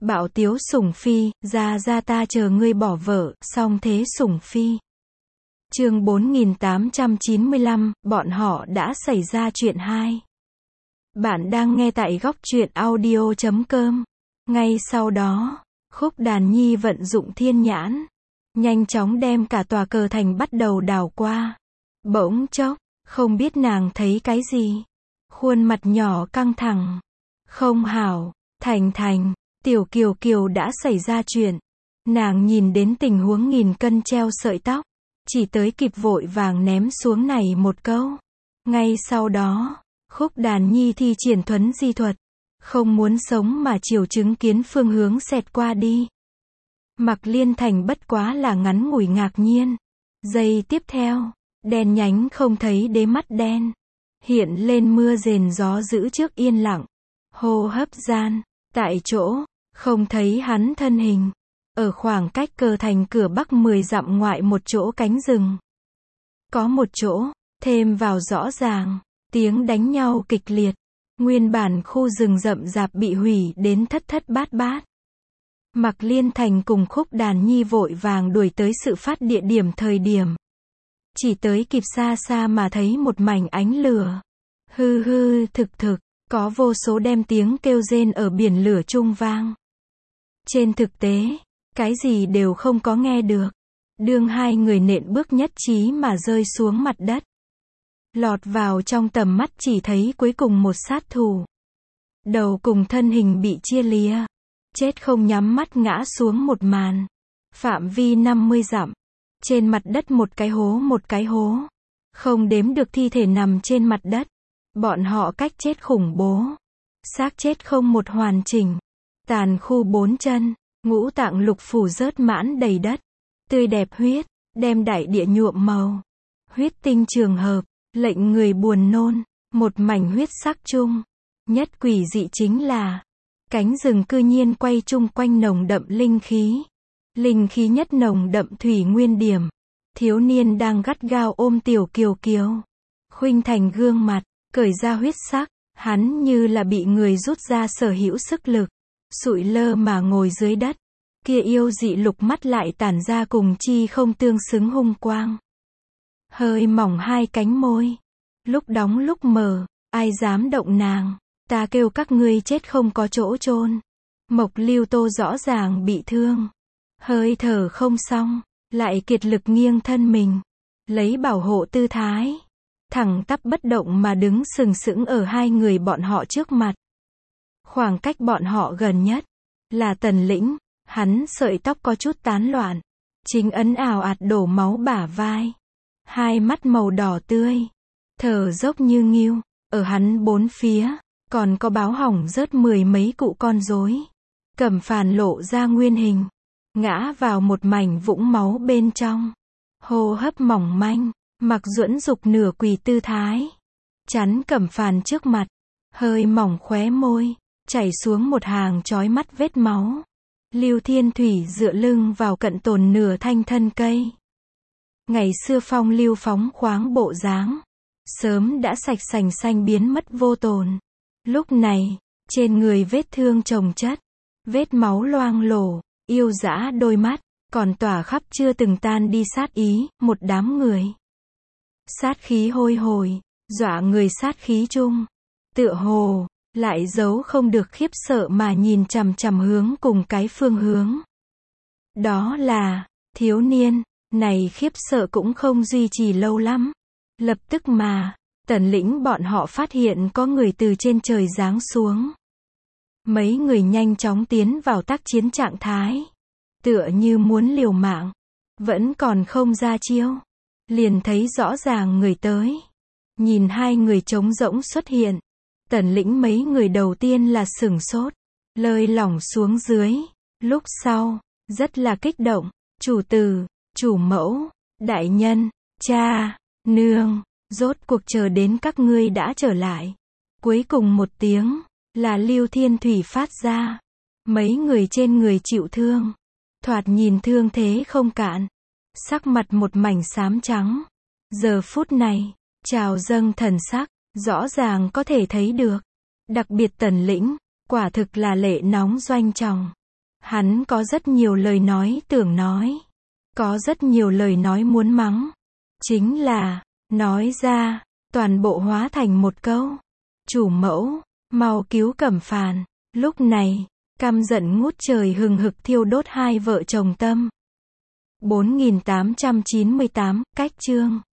Bảo Tiếu Sủng Phi, ra ta chờ ngươi bỏ vợ, song thế Sủng Phi. Chương 4895, bọn họ đã xảy ra chuyện 2. Bạn đang nghe tại góc truyện audio.com. Ngay sau đó, Khúc Đàn Nhi vận dụng thiên nhãn, nhanh chóng đem cả tòa cờ thành bắt đầu đảo qua. Bỗng chốc, không biết nàng thấy cái gì. Khuôn mặt nhỏ căng thẳng. Không hảo, Thành, Tiểu Kiều đã xảy ra chuyện. Nàng nhìn đến tình huống nghìn cân treo sợi tóc, chỉ tới kịp vội vàng ném xuống này một câu. Ngay sau đó, Khúc Đàn Nhi thi triển thuấn di thuật, không muốn sống mà chiều chứng kiến phương hướng xẹt qua đi. Mạc Liên Thành bất quá là ngắn ngủi ngạc nhiên. Giây tiếp theo, đen nhánh không thấy đế mắt đen, hiện lên mưa rền gió dữ trước yên lặng. Hô hấp gian, tại chỗ, không thấy hắn thân hình. Ở khoảng cách cờ thành cửa bắc 10 dặm ngoại một chỗ cánh rừng. Có một chỗ, thêm vào rõ ràng, tiếng đánh nhau kịch liệt. Nguyên bản khu rừng rậm rạp bị hủy đến thất bát. Mạc Liên Thành cùng Khúc Đàn Nhi vội vàng đuổi tới sự phát địa điểm thời điểm. Chỉ tới kịp xa mà thấy một mảnh ánh lửa. Thực, có vô số đem tiếng kêu rên ở biển lửa trung vang. Trên thực tế, cái gì đều không có nghe được. Đương hai người nện bước nhất trí mà rơi xuống mặt đất. Lọt vào trong tầm mắt chỉ thấy cuối cùng một sát thủ. Đầu cùng thân hình bị chia lìa. Chết không nhắm mắt ngã xuống một màn. Phạm vi 50 dặm. Trên mặt đất một cái hố. Không đếm được thi thể nằm trên mặt đất. Bọn họ cách chết khủng bố. Xác chết không một hoàn chỉnh. Tàn khu 4 chân. Ngũ tạng lục phủ rớt mãn đầy đất. Tươi đẹp huyết, đem đại địa nhuộm màu. Huyết tinh trường hợp, lệnh người buồn nôn. Một mảnh huyết sắc chung. Nhất quỷ dị chính là, cánh rừng cư nhiên quay chung quanh nồng đậm linh khí. Linh khí nhất nồng đậm thủy nguyên điểm. Thiếu niên đang gắt gao ôm Tiểu Kiều. Khuynh thành gương mặt, cởi ra huyết sắc. Hắn như là bị người rút ra sở hữu sức lực. Sụi lơ mà ngồi dưới đất. Kia yêu dị lục mắt lại tản ra cùng chi không tương xứng hung quang. Hơi mỏng hai cánh môi. Lúc đóng lúc mở, ai dám động nàng. Ta kêu các ngươi chết không có chỗ chôn. Mộc Lưu Tô rõ ràng bị thương. Hơi thở không xong, lại kiệt lực nghiêng thân mình. Lấy bảo hộ tư thái. Thẳng tắp bất động mà đứng sừng sững ở hai người bọn họ trước mặt. Khoảng cách bọn họ gần nhất là Tần Lĩnh, hắn sợi tóc có chút tán loạn, chính ấn ào ạt đổ máu bả vai, hai mắt màu đỏ tươi, thở dốc như nghiêu, ở hắn bốn phía, còn có báo hỏng rớt 10 mấy cụ con rối. Cẩm Phàn lộ ra nguyên hình, ngã vào một mảnh vũng máu bên trong, hô hấp mỏng manh, Mạc Duẫn Dục nửa quỳ tư thái, chắn Cẩm Phàn trước mặt, hơi mỏng khóe môi. Chảy xuống một hàng chói mắt vết máu. Lưu Thiên Thủy dựa lưng vào cận tồn nửa thanh thân cây. Ngày xưa phong lưu phóng khoáng bộ dáng, sớm đã sạch sành xanh biến mất vô tồn. Lúc này, trên người vết thương chồng chất, vết máu loang lổ, yêu dã đôi mắt, còn tỏa khắp chưa từng tan đi sát ý, một đám người. Sát khí hôi hồi, dọa người sát khí chung. Tựa hồ lại giấu không được khiếp sợ mà nhìn chằm hướng cùng cái phương hướng. Đó là, thiếu niên, này khiếp sợ cũng không duy trì lâu lắm. Lập tức mà, Tần Lĩnh bọn họ phát hiện có người từ trên trời giáng xuống. Mấy người nhanh chóng tiến vào tác chiến trạng thái. Tựa như muốn liều mạng. Vẫn còn không ra chiêu. Liền thấy rõ ràng người tới. Nhìn hai người trống rỗng xuất hiện. Tần Lĩnh mấy người đầu tiên là sửng sốt, lơi lỏng xuống dưới, lúc sau, rất là kích động, chủ tử, chủ mẫu, đại nhân, cha, nương, rốt cuộc chờ đến các ngươi đã trở lại. Cuối cùng một tiếng, là Lưu Thiên Thủy phát ra, mấy người trên người chịu thương, thoạt nhìn thương thế không cạn, sắc mặt một mảnh xám trắng, giờ phút này, trào dâng thần sắc. Rõ ràng có thể thấy được. Đặc biệt Tần Lĩnh, quả thực là lệ nóng doanh tròng. Hắn có rất nhiều lời nói tưởng nói. Có rất nhiều lời nói muốn mắng. Chính là, nói ra, toàn bộ hóa thành một câu. Chủ mẫu, mau cứu Cẩm Phàn. Lúc này, căm giận ngút trời hừng hực thiêu đốt hai vợ chồng Tâm. 4898, cách chương